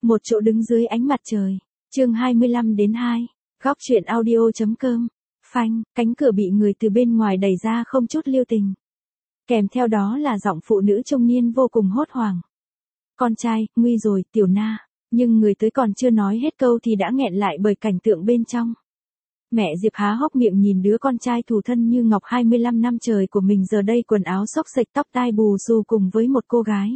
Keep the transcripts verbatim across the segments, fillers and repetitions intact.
Một chỗ đứng dưới ánh mặt trời. Chương hai mươi lăm đến hai. Góc truyện audio.com. Phanh, cánh cửa bị người từ bên ngoài đẩy ra không chút lưu tình. Kèm theo đó là giọng phụ nữ trung niên vô cùng hốt hoảng. Con trai, nguy rồi, Tiểu Na. Nhưng người tới còn chưa nói hết câu thì đã nghẹn lại bởi cảnh tượng bên trong. Mẹ Diệp há hốc miệng nhìn đứa con trai thủ thân như ngọc hai mươi lăm năm trời của mình giờ đây quần áo xốc xệch tóc tai bù xù cùng với một cô gái.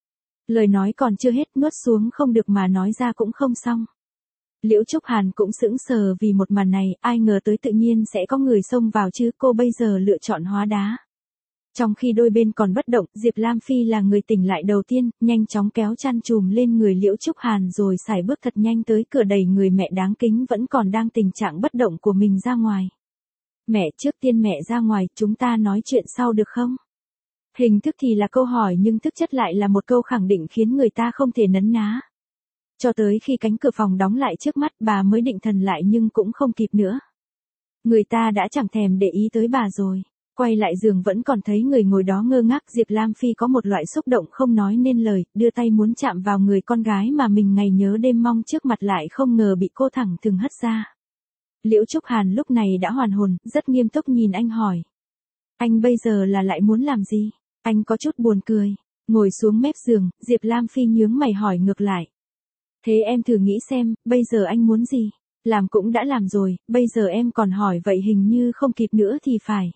Lời nói còn chưa hết nuốt xuống không được mà nói ra cũng không xong. Liễu Trúc Hàn cũng sững sờ vì một màn này, ai ngờ tới tự nhiên sẽ có người xông vào chứ, cô bây giờ lựa chọn hóa đá. Trong khi đôi bên còn bất động, Diệp Lam Phi là người tỉnh lại đầu tiên, nhanh chóng kéo chăn trùm lên người Liễu Trúc Hàn rồi sải bước thật nhanh tới cửa đẩy người mẹ đáng kính vẫn còn đang tình trạng bất động của mình ra ngoài. Mẹ, trước tiên mẹ ra ngoài, chúng ta nói chuyện sau được không? Hình thức thì là câu hỏi nhưng thực chất lại là một câu khẳng định khiến người ta không thể nấn ná. Cho tới khi cánh cửa phòng đóng lại trước mắt bà mới định thần lại nhưng cũng không kịp nữa. Người ta đã chẳng thèm để ý tới bà rồi. Quay lại giường vẫn còn thấy người ngồi đó ngơ ngác. Diệp Lam Phi có một loại xúc động không nói nên lời, đưa tay muốn chạm vào người con gái mà mình ngày nhớ đêm mong trước mặt lại không ngờ bị cô thẳng thừng hất ra. Liễu Trúc Hàn lúc này đã hoàn hồn, rất nghiêm túc nhìn anh hỏi. Anh bây giờ là lại muốn làm gì? Anh có chút buồn cười. Ngồi xuống mép giường, Diệp Lam Phi nhướng mày hỏi ngược lại. Thế em thử nghĩ xem, bây giờ anh muốn gì? Làm cũng đã làm rồi, bây giờ em còn hỏi vậy hình như không kịp nữa thì phải.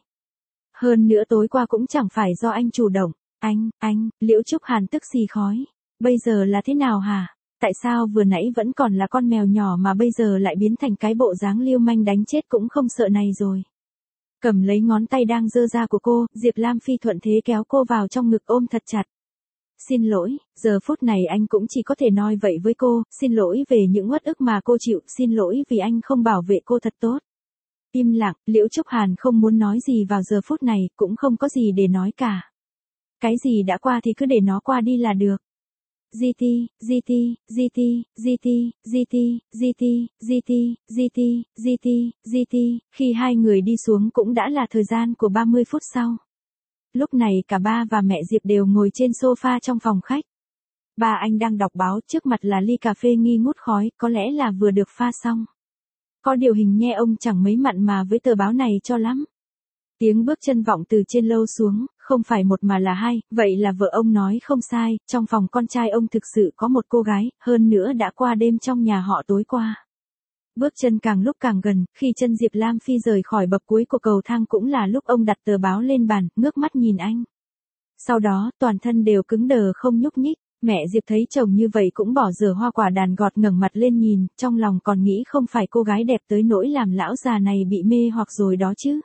Hơn nữa tối qua cũng chẳng phải do anh chủ động. Anh, anh, Liễu Trúc Hàn tức xì khói. Bây giờ là thế nào hả? Tại sao vừa nãy vẫn còn là con mèo nhỏ mà bây giờ lại biến thành cái bộ dáng lưu manh đánh chết cũng không sợ này rồi? Cầm lấy ngón tay đang giơ ra của cô, Diệp Lam Phi thuận thế kéo cô vào trong ngực ôm thật chặt. Xin lỗi, giờ phút này anh cũng chỉ có thể nói vậy với cô, xin lỗi về những uất ức mà cô chịu, xin lỗi vì anh không bảo vệ cô thật tốt. Im lặng, Liễu Trúc Hàn không muốn nói gì vào giờ phút này, cũng không có gì để nói cả. Cái gì đã qua thì cứ để nó qua đi là được. giê tê, giê tê, giê tê, giê tê, giê tê, giê tê, giê tê, giê tê, giê tê, giê tê, khi hai người đi xuống cũng đã là thời gian của ba mươi phút sau. Lúc này cả ba và mẹ Diệp đều ngồi trên sofa trong phòng khách. Ba anh đang đọc báo, trước mặt là ly cà phê nghi ngút khói, có lẽ là vừa được pha xong. Có điều hình nghe ông chẳng mấy mặn mà với tờ báo này cho lắm. Tiếng bước chân vọng từ trên lâu xuống, không phải một mà là hai, vậy là vợ ông nói không sai, trong phòng con trai ông thực sự có một cô gái, hơn nữa đã qua đêm trong nhà họ tối qua. Bước chân càng lúc càng gần, khi chân Diệp Lam Phi rời khỏi bậc cuối của cầu thang cũng là lúc ông đặt tờ báo lên bàn, ngước mắt nhìn anh. Sau đó, toàn thân đều cứng đờ không nhúc nhích. Mẹ Diệp thấy chồng như vậy cũng bỏ dở hoa quả đàn gọt ngẩng mặt lên nhìn, trong lòng còn nghĩ không phải cô gái đẹp tới nỗi làm lão già này bị mê hoặc rồi đó chứ.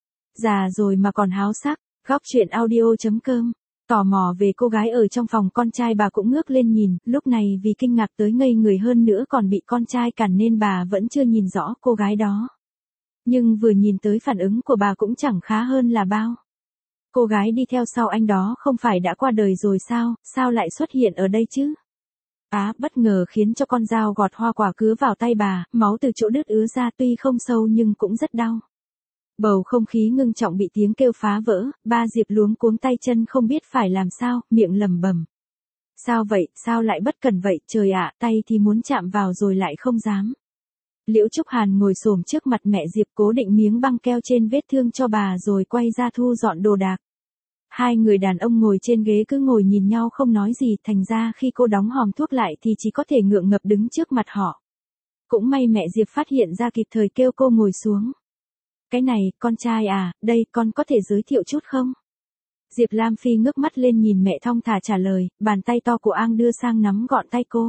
Già rồi mà còn háo sắc. Góc truyện audio.com. Tò mò về cô gái ở trong phòng con trai bà cũng ngước lên nhìn, lúc này vì kinh ngạc tới ngây người hơn nữa còn bị con trai cản nên bà vẫn chưa nhìn rõ cô gái đó. Nhưng vừa nhìn tới phản ứng của bà cũng chẳng khá hơn là bao. Cô gái đi theo sau anh đó không phải đã qua đời rồi sao, sao lại xuất hiện ở đây chứ? Á, bất ngờ khiến cho con dao gọt hoa quả cứa vào tay bà, máu từ chỗ đứt ứa ra tuy không sâu nhưng cũng rất đau. Bầu không khí ngưng trọng bị tiếng kêu phá vỡ, ba Diệp luống cuống tay chân không biết phải làm sao, miệng lẩm bẩm. Sao vậy, sao lại bất cẩn vậy, trời ạ, tay thì muốn chạm vào rồi lại không dám. Liễu Trúc Hàn ngồi xổm trước mặt mẹ Diệp cố định miếng băng keo trên vết thương cho bà rồi quay ra thu dọn đồ đạc. Hai người đàn ông ngồi trên ghế cứ ngồi nhìn nhau không nói gì, thành ra khi cô đóng hòm thuốc lại thì chỉ có thể ngượng ngập đứng trước mặt họ. Cũng may mẹ Diệp phát hiện ra kịp thời kêu cô ngồi xuống. Cái này, con trai à, đây, con có thể giới thiệu chút không? Diệp Lam Phi ngước mắt lên nhìn mẹ thong thả trả lời, bàn tay to của An đưa sang nắm gọn tay cô.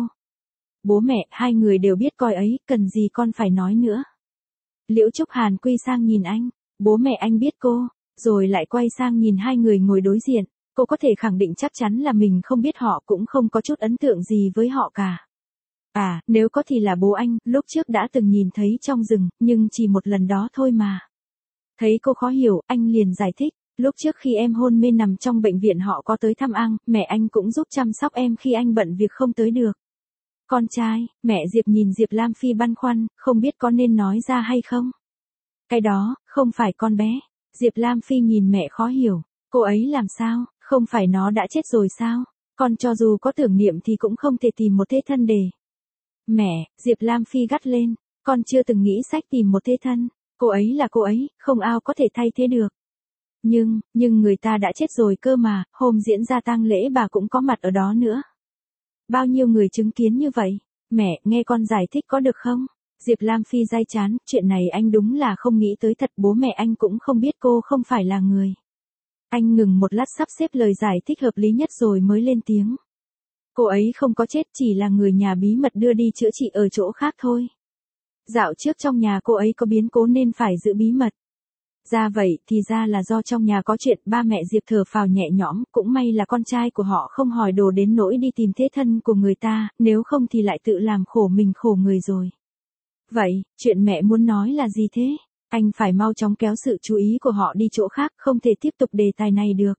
Bố mẹ, hai người đều biết coi ấy, cần gì con phải nói nữa. Liễu Trúc Hàn quy sang nhìn anh, bố mẹ anh biết cô, rồi lại quay sang nhìn hai người ngồi đối diện. Cô có thể khẳng định chắc chắn là mình không biết họ cũng không có chút ấn tượng gì với họ cả. À, nếu có thì là bố anh, lúc trước đã từng nhìn thấy trong rừng, nhưng chỉ một lần đó thôi mà. Thấy cô khó hiểu, anh liền giải thích, lúc trước khi em hôn mê nằm trong bệnh viện họ có tới thăm An, mẹ anh cũng giúp chăm sóc em khi anh bận việc không tới được. Con trai, mẹ Diệp nhìn Diệp Lam Phi băn khoăn, không biết có nên nói ra hay không. Cái đó, không phải con bé. Diệp Lam Phi nhìn mẹ khó hiểu, cô ấy làm sao, không phải nó đã chết rồi sao? Con cho dù có tưởng niệm thì cũng không thể tìm một thế thân để. Mẹ, Diệp Lam Phi gắt lên, con chưa từng nghĩ sách tìm một thế thân, cô ấy là cô ấy, không ai có thể thay thế được. Nhưng, nhưng người ta đã chết rồi cơ mà, hôm diễn ra tang lễ bà cũng có mặt ở đó nữa. Bao nhiêu người chứng kiến như vậy? Mẹ, nghe con giải thích có được không? Diệp Lam Phi day chán, chuyện này anh đúng là không nghĩ tới thật, bố mẹ anh cũng không biết cô không phải là người. Anh ngừng một lát sắp xếp lời giải thích hợp lý nhất rồi mới lên tiếng. Cô ấy không có chết, chỉ là người nhà bí mật đưa đi chữa trị ở chỗ khác thôi. Dạo trước trong nhà cô ấy có biến cố nên phải giữ bí mật. Ra vậy thì ra là do trong nhà có chuyện, ba mẹ Diệp thở phào nhẹ nhõm, cũng may là con trai của họ không hỏi đồ đến nỗi đi tìm thế thân của người ta, nếu không thì lại tự làm khổ mình khổ người rồi. Vậy, chuyện mẹ muốn nói là gì thế? Anh phải mau chóng kéo sự chú ý của họ đi chỗ khác, không thể tiếp tục đề tài này được.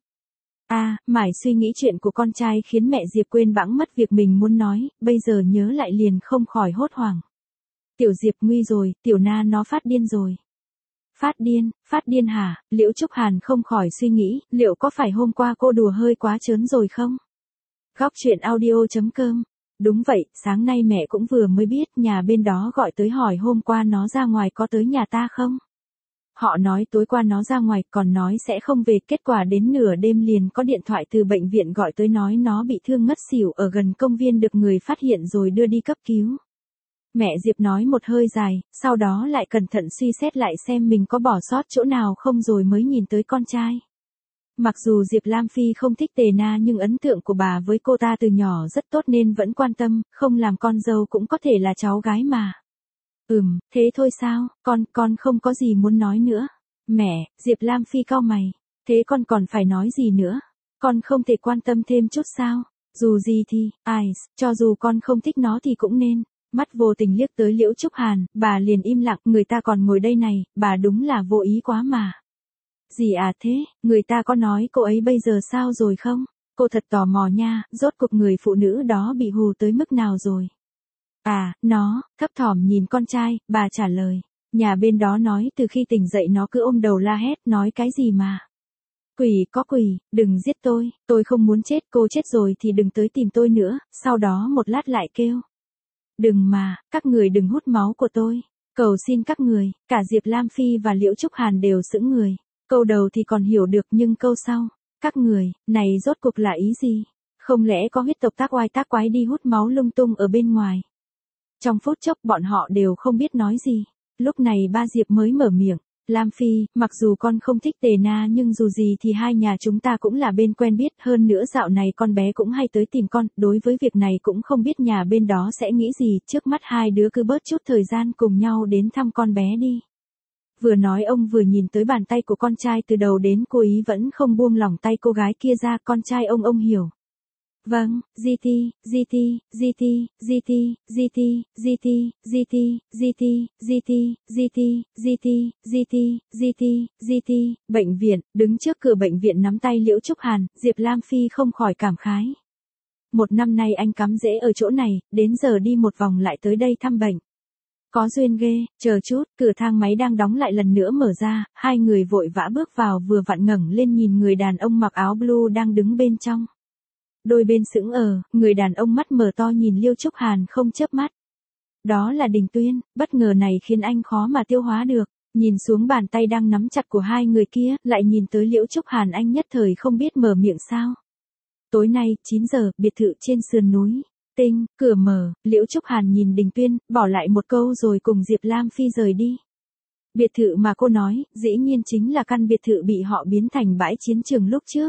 À, mải suy nghĩ chuyện của con trai khiến mẹ Diệp quên bẵng mất việc mình muốn nói, bây giờ nhớ lại liền không khỏi hốt hoảng. Tiểu Diệp nguy rồi, tiểu Na nó phát điên rồi. Phát điên, phát điên hả? Liễu Trúc Hàn không khỏi suy nghĩ, liệu có phải hôm qua cô đùa hơi quá trớn rồi không? Góc truyện audio chấm com. Đúng vậy, sáng nay mẹ cũng vừa mới biết, nhà bên đó gọi tới hỏi hôm qua nó ra ngoài có tới nhà ta không? Họ nói tối qua nó ra ngoài, còn nói sẽ không về, kết quả đến nửa đêm liền có điện thoại từ bệnh viện gọi tới nói nó bị thương ngất xỉu ở gần công viên, được người phát hiện rồi đưa đi cấp cứu. Mẹ Diệp nói một hơi dài, sau đó lại cẩn thận suy xét lại xem mình có bỏ sót chỗ nào không rồi mới nhìn tới con trai. Mặc dù Diệp Lam Phi không thích Tề Na nhưng ấn tượng của bà với cô ta từ nhỏ rất tốt nên vẫn quan tâm, không làm con dâu cũng có thể là cháu gái mà. Ừm, thế thôi sao, con, con không có gì muốn nói nữa. Mẹ, Diệp Lam Phi cau mày, thế con còn phải nói gì nữa? Con không thể quan tâm thêm chút sao? Dù gì thì, ai, cho dù con không thích nó thì cũng nên. Mắt vô tình liếc tới Liễu Trúc Hàn, bà liền im lặng, người ta còn ngồi đây này, bà đúng là vô ý quá mà. Gì à thế, người ta có nói cô ấy bây giờ sao rồi không? Cô thật tò mò nha, rốt cuộc người phụ nữ đó bị hù tới mức nào rồi? À, nó, thấp thỏm nhìn con trai, bà trả lời. Nhà bên đó nói từ khi tỉnh dậy nó cứ ôm đầu la hét, nói cái gì mà. Quỷ có quỷ, đừng giết tôi, tôi không muốn chết, cô chết rồi thì đừng tới tìm tôi nữa, sau đó một lát lại kêu. Đừng mà, các người đừng hút máu của tôi. Cầu xin các người, cả Diệp Lam Phi và Liễu Trúc Hàn đều sững người. Câu đầu thì còn hiểu được nhưng câu sau, các người, này rốt cuộc là ý gì? Không lẽ có huyết tộc tác oai tác quái đi hút máu lung tung ở bên ngoài? Trong phút chốc bọn họ đều không biết nói gì. Lúc này ba Diệp mới mở miệng. Lam Phi, mặc dù con không thích Tề Na nhưng dù gì thì hai nhà chúng ta cũng là bên quen biết, hơn nữa dạo này con bé cũng hay tới tìm con, đối với việc này cũng không biết nhà bên đó sẽ nghĩ gì, trước mắt hai đứa cứ bớt chút thời gian cùng nhau đến thăm con bé đi. Vừa nói ông vừa nhìn tới bàn tay của con trai từ đầu đến cuối ý vẫn không buông lỏng tay cô gái kia ra, con trai ông ông hiểu. Vâng, giê tê, giê tê, giê tê, giê tê, giê tê, giê tê, giê tê, giê tê, giê tê, giê tê, giê tê, giê tê, giê tê, giê tê, bệnh viện, đứng trước cửa bệnh viện nắm tay Liễu Trúc Hàn, Diệp Lam Phi không khỏi cảm khái. Một năm nay anh cắm rễ ở chỗ này, đến giờ đi một vòng lại tới đây thăm bệnh. Có duyên ghê, chờ chút, cửa thang máy đang đóng lại lần nữa mở ra, hai người vội vã bước vào vừa vặn ngẩng lên nhìn người đàn ông mặc áo blue đang đứng bên trong. Đôi bên sững ờ, người đàn ông mắt mở to nhìn Liễu Trúc Hàn không chớp mắt. Đó là Đình Tuyên, bất ngờ này khiến anh khó mà tiêu hóa được, nhìn xuống bàn tay đang nắm chặt của hai người kia, lại nhìn tới Liễu Trúc Hàn anh nhất thời không biết mở miệng sao. Tối nay, chín giờ, biệt thự trên sườn núi. Tinh, cửa mở, Liễu Trúc Hàn nhìn Đình Tuyên, bỏ lại một câu rồi cùng Diệp Lam Phi rời đi. Biệt thự mà cô nói, dĩ nhiên chính là căn biệt thự bị họ biến thành bãi chiến trường lúc trước.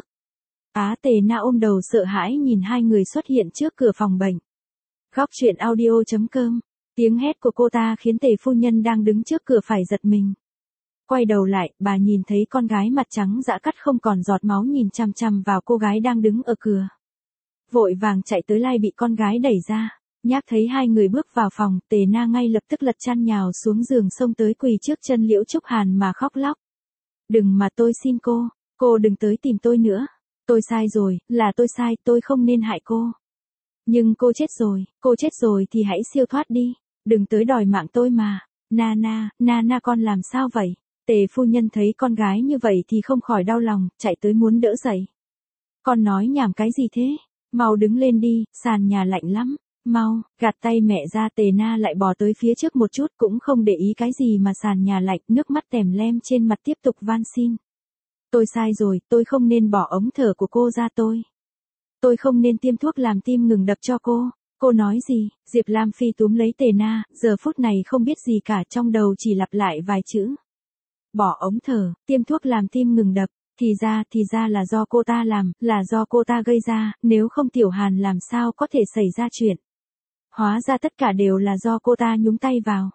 Á Tề Na ôm đầu sợ hãi nhìn hai người xuất hiện trước cửa phòng bệnh. Góc truyện audio chấm com. Tiếng hét của cô ta khiến Tề phu nhân đang đứng trước cửa phải giật mình. Quay đầu lại, bà nhìn thấy con gái mặt trắng dã cắt không còn giọt máu nhìn chằm chằm vào cô gái đang đứng ở cửa. Vội vàng chạy tới lai bị con gái đẩy ra. Nhác thấy hai người bước vào phòng, Tề Na ngay lập tức lật chăn nhào xuống giường xông tới quỳ trước chân Liễu Trúc Hàn mà khóc lóc. Đừng mà tôi xin cô, cô đừng tới tìm tôi nữa. Tôi sai rồi, là tôi sai, tôi không nên hại cô. Nhưng cô chết rồi, cô chết rồi thì hãy siêu thoát đi, đừng tới đòi mạng tôi mà. Na na, na na con làm sao vậy? Tề phu nhân thấy con gái như vậy thì không khỏi đau lòng, chạy tới muốn đỡ dậy. Con nói nhảm cái gì thế? Mau đứng lên đi, sàn nhà lạnh lắm. Mau, gạt tay mẹ ra. Tề Na lại bò tới phía trước một chút cũng không để ý cái gì mà sàn nhà lạnh, nước mắt tèm lem trên mặt tiếp tục van xin. Tôi sai rồi, tôi không nên bỏ ống thở của cô ra tôi. Tôi không nên tiêm thuốc làm tim ngừng đập cho cô. Cô nói gì? Diệp Lam Phi túm lấy Tề Na, giờ phút này không biết gì cả, trong đầu chỉ lặp lại vài chữ. Bỏ ống thở, tiêm thuốc làm tim ngừng đập, thì ra, thì ra là do cô ta làm, là do cô ta gây ra, nếu không Tiểu Hàn làm sao có thể xảy ra chuyện. Hóa ra tất cả đều là do cô ta nhúng tay vào.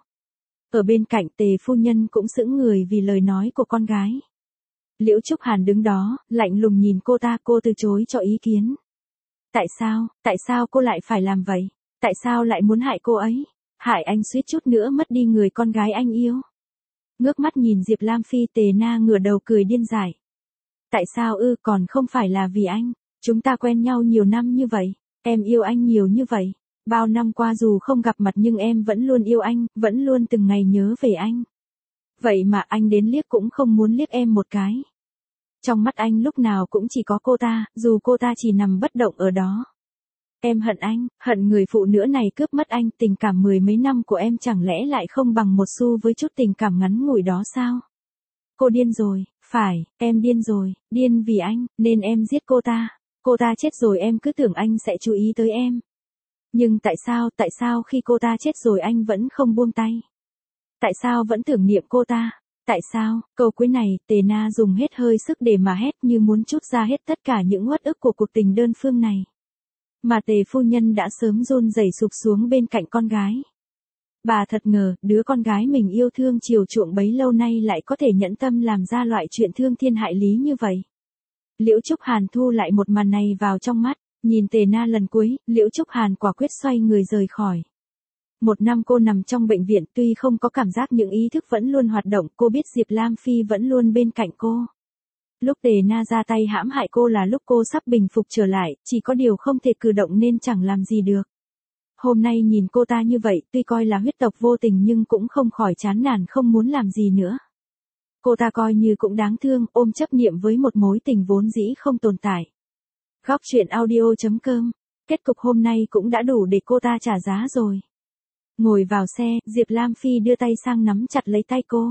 Ở bên cạnh Tề phu nhân cũng sững người vì lời nói của con gái. Liễu Trúc Hàn đứng đó, lạnh lùng nhìn cô ta, cô từ chối cho ý kiến. Tại sao, tại sao cô lại phải làm vậy? Tại sao lại muốn hại cô ấy? Hại anh suýt chút nữa mất đi người con gái anh yêu. Ngước mắt nhìn Diệp Lam Phi, Tề Na ngửa đầu cười điên dại. Tại sao ư, còn không phải là vì anh. Chúng ta quen nhau nhiều năm như vậy. Em yêu anh nhiều như vậy. Bao năm qua dù không gặp mặt nhưng em vẫn luôn yêu anh, vẫn luôn từng ngày nhớ về anh. Vậy mà anh đến liếc cũng không muốn liếc em một cái. Trong mắt anh lúc nào cũng chỉ có cô ta, dù cô ta chỉ nằm bất động ở đó. Em hận anh, hận người phụ nữ này cướp mất anh, tình cảm mười mấy năm của em chẳng lẽ lại không bằng một xu với chút tình cảm ngắn ngủi đó sao? Cô điên rồi, phải, em điên rồi, điên vì anh, nên em giết cô ta. Cô ta chết rồi em cứ tưởng anh sẽ chú ý tới em. Nhưng tại sao, tại sao khi cô ta chết rồi anh vẫn không buông tay? Tại sao vẫn tưởng niệm cô ta? Tại sao? Câu cuối này, Tề Na dùng hết hơi sức để mà hét như muốn trút ra hết tất cả những uất ức của cuộc tình đơn phương này. Mà Tề phu nhân đã sớm run rẩy sụp xuống bên cạnh con gái. Bà thật ngờ, đứa con gái mình yêu thương chiều chuộng bấy lâu nay lại có thể nhẫn tâm làm ra loại chuyện thương thiên hại lý như vậy. Liễu Trúc Hàn thu lại một màn này vào trong mắt, nhìn Tề Na lần cuối, Liễu Trúc Hàn quả quyết xoay người rời khỏi. Một năm cô nằm trong bệnh viện, tuy không có cảm giác những ý thức vẫn luôn hoạt động, cô biết Diệp Lam Phi vẫn luôn bên cạnh cô. Lúc Tề Na ra tay hãm hại cô là lúc cô sắp bình phục trở lại, chỉ có điều không thể cử động nên chẳng làm gì được. Hôm nay nhìn cô ta như vậy, tuy coi là huyết tộc vô tình nhưng cũng không khỏi chán nản không muốn làm gì nữa. Cô ta coi như cũng đáng thương, ôm chấp niệm với một mối tình vốn dĩ không tồn tại. Góc truyện audio chấm com. Kết cục hôm nay cũng đã đủ để cô ta trả giá rồi. Ngồi vào xe, Diệp Lam Phi đưa tay sang nắm chặt lấy tay cô.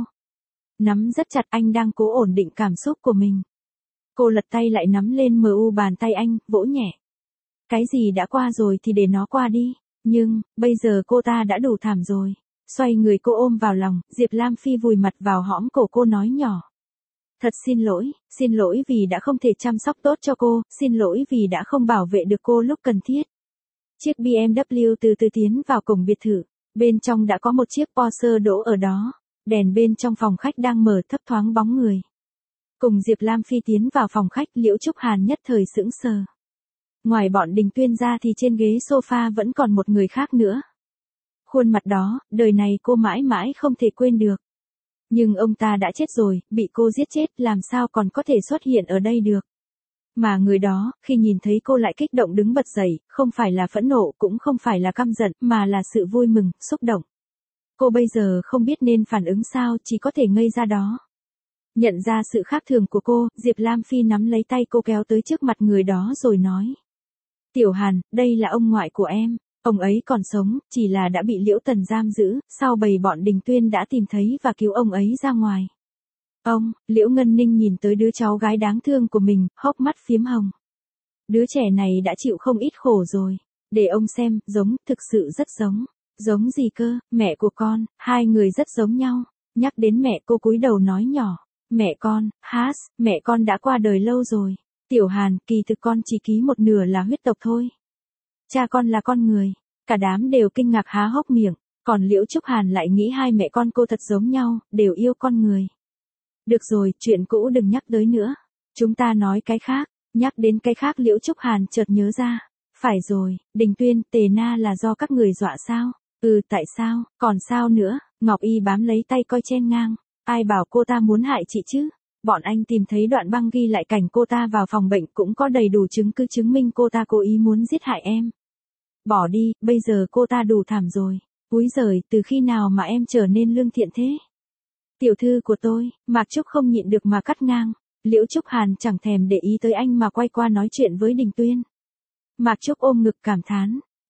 Nắm rất chặt, anh đang cố ổn định cảm xúc của mình. Cô lật tay lại nắm lên mờ u bàn tay anh, vỗ nhẹ. Cái gì đã qua rồi thì để nó qua đi. Nhưng, bây giờ cô ta đã đủ thảm rồi. Xoay người cô ôm vào lòng, Diệp Lam Phi vùi mặt vào hõm cổ cô nói nhỏ. Thật xin lỗi, xin lỗi vì đã không thể chăm sóc tốt cho cô, xin lỗi vì đã không bảo vệ được cô lúc cần thiết. Chiếc bê em vê từ từ tiến vào cổng biệt thự. Bên trong đã có một chiếc Porsche đỗ ở đó. Đèn bên trong phòng khách đang mở, thấp thoáng bóng người. Cùng Diệp Lam Phi tiến vào phòng khách, Liễu Trúc Hàn nhất thời sững sờ. Ngoài bọn Đình Tuyên ra thì trên ghế sofa vẫn còn một người khác nữa. Khuôn mặt đó, đời này cô mãi mãi không thể quên được. Nhưng ông ta đã chết rồi, bị cô giết chết, làm sao còn có thể xuất hiện ở đây được. Mà người đó, khi nhìn thấy cô lại kích động đứng bật dậy, không phải là phẫn nộ, cũng không phải là căm giận, mà là sự vui mừng, xúc động. Cô bây giờ không biết nên phản ứng sao, chỉ có thể ngây ra đó. Nhận ra sự khác thường của cô, Diệp Lam Phi nắm lấy tay cô kéo tới trước mặt người đó rồi nói. Tiểu Hàn, đây là ông ngoại của em. Ông ấy còn sống, chỉ là đã bị Liễu Tần giam giữ, sau bầy bọn Đình Tuyên đã tìm thấy và cứu ông ấy ra ngoài. Ông, Liễu Ngân Ninh nhìn tới đứa cháu gái đáng thương của mình, hốc mắt phiếm hồng. Đứa trẻ này đã chịu không ít khổ rồi. Để ông xem, giống, thực sự rất giống. Giống gì cơ, mẹ của con, hai người rất giống nhau. Nhắc đến mẹ cô cúi đầu nói nhỏ. Mẹ con, hát, mẹ con đã qua đời lâu rồi. Tiểu Hàn, kỳ thực con chỉ ký một nửa là huyết tộc thôi. Cha con là con người. Cả đám đều kinh ngạc há hốc miệng. Còn Liễu Trúc Hàn lại nghĩ hai mẹ con cô thật giống nhau, đều yêu con người. Được rồi, chuyện cũ đừng nhắc tới nữa. Chúng ta nói cái khác. Nhắc đến cái khác Liễu Trúc Hàn chợt nhớ ra. Phải rồi, Đình Tuyên, Tề Na là do các người dọa sao? Ừ, tại sao, còn sao nữa? Ngọc Y bám lấy tay coi chen ngang. Ai bảo cô ta muốn hại chị chứ? Bọn anh tìm thấy đoạn băng ghi lại cảnh cô ta vào phòng bệnh, cũng có đầy đủ chứng cứ chứng minh cô ta cố ý muốn giết hại em. Bỏ đi, bây giờ cô ta đủ thảm rồi. Úi giời, từ khi nào mà em trở nên lương thiện thế? Tiểu thư của tôi, Mạc Trúc không nhịn được mà cắt ngang. Liễu Trúc Hàn chẳng thèm để ý tới anh mà quay qua nói chuyện với Đình Tuyên. Mạc Trúc ôm ngực cảm thán.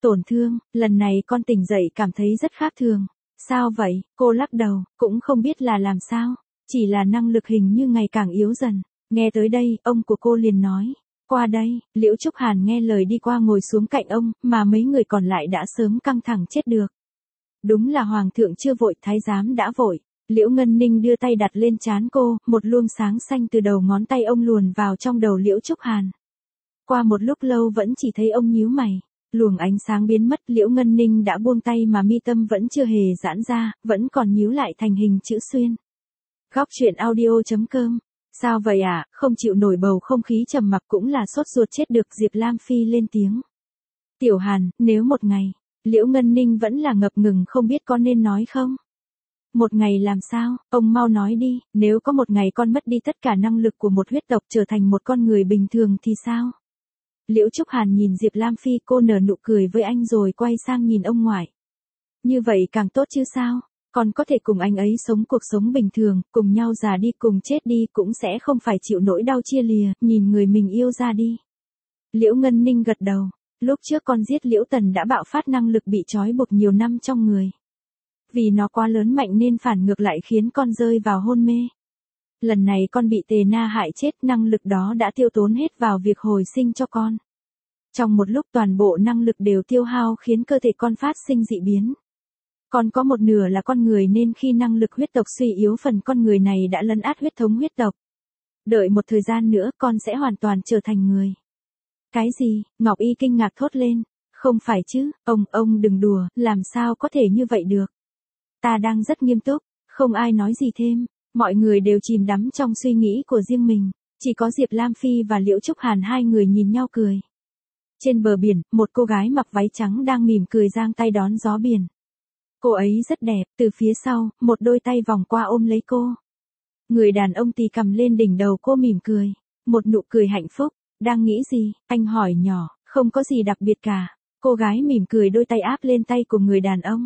Tổn thương, lần này con tỉnh dậy cảm thấy rất khác thường. Sao vậy? Cô lắc đầu, cũng không biết là làm sao. Chỉ là năng lực hình như ngày càng yếu dần. Nghe tới đây, ông của cô liền nói. Qua đây, Liễu Trúc Hàn nghe lời đi qua ngồi xuống cạnh ông, mà mấy người còn lại đã sớm căng thẳng chết được. Đúng là Hoàng thượng chưa vội, Thái giám đã vội. Liễu Ngân Ninh đưa tay đặt lên trán cô, một luồng sáng xanh từ đầu ngón tay ông luồn vào trong đầu Liễu Trúc Hàn. Qua một lúc lâu vẫn chỉ thấy ông nhíu mày. Luồng ánh sáng biến mất, Liễu Ngân Ninh đã buông tay mà mi tâm vẫn chưa hề giãn ra, vẫn còn nhíu lại thành hình chữ xuyên. Góc truyện audio chấm com. Sao vậy ạ, à? Không chịu nổi bầu không khí trầm mặc cũng là sốt ruột chết được. Diệp Lam Phi lên tiếng. Tiểu Hàn, nếu một ngày, Liễu Ngân Ninh vẫn là ngập ngừng không biết có nên nói không? Một ngày làm sao, ông mau nói đi, nếu có một ngày con mất đi tất cả năng lực của một huyết tộc trở thành một con người bình thường thì sao? Liễu Trúc Hàn nhìn Diệp Lam Phi, cô nở nụ cười với anh rồi quay sang nhìn ông ngoại. Như vậy càng tốt chứ sao? Còn có thể cùng anh ấy sống cuộc sống bình thường, cùng nhau già đi cùng chết đi cũng sẽ không phải chịu nỗi đau chia lìa, nhìn người mình yêu ra đi. Liễu Ngân Ninh gật đầu, lúc trước con giết Liễu Tần đã bạo phát năng lực bị trói buộc nhiều năm trong người. Vì nó quá lớn mạnh nên phản ngược lại khiến con rơi vào hôn mê. Lần này con bị Tề Na hại chết, năng lực đó đã tiêu tốn hết vào việc hồi sinh cho con. Trong một lúc toàn bộ năng lực đều tiêu hao khiến cơ thể con phát sinh dị biến. Còn có một nửa là con người nên khi năng lực huyết tộc suy yếu phần con người này đã lấn át huyết thống huyết tộc. Đợi một thời gian nữa con sẽ hoàn toàn trở thành người. Cái gì? Ngọc Y kinh ngạc thốt lên. Không phải chứ, ông, ông đừng đùa, làm sao có thể như vậy được. Ta đang rất nghiêm túc, không ai nói gì thêm. Mọi người đều chìm đắm trong suy nghĩ của riêng mình. Chỉ có Diệp Lam Phi và Liễu Trúc Hàn hai người nhìn nhau cười. Trên bờ biển, một cô gái mặc váy trắng đang mỉm cười giang tay đón gió biển. Cô ấy rất đẹp, từ phía sau, một đôi tay vòng qua ôm lấy cô. Người đàn ông tì cầm lên đỉnh đầu cô mỉm cười. Một nụ cười hạnh phúc. Đang nghĩ gì? Anh hỏi nhỏ. Không có gì đặc biệt cả. Cô gái mỉm cười đôi tay áp lên tay của người đàn ông.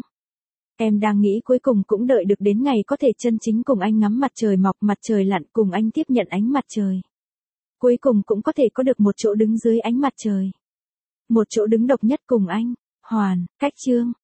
Em đang nghĩ cuối cùng cũng đợi được đến ngày có thể chân chính cùng anh ngắm mặt trời mọc mặt trời lặn, cùng anh tiếp nhận ánh mặt trời. Cuối cùng cũng có thể có được một chỗ đứng dưới ánh mặt trời. Một chỗ đứng độc nhất cùng anh. Hoàn, cách chương.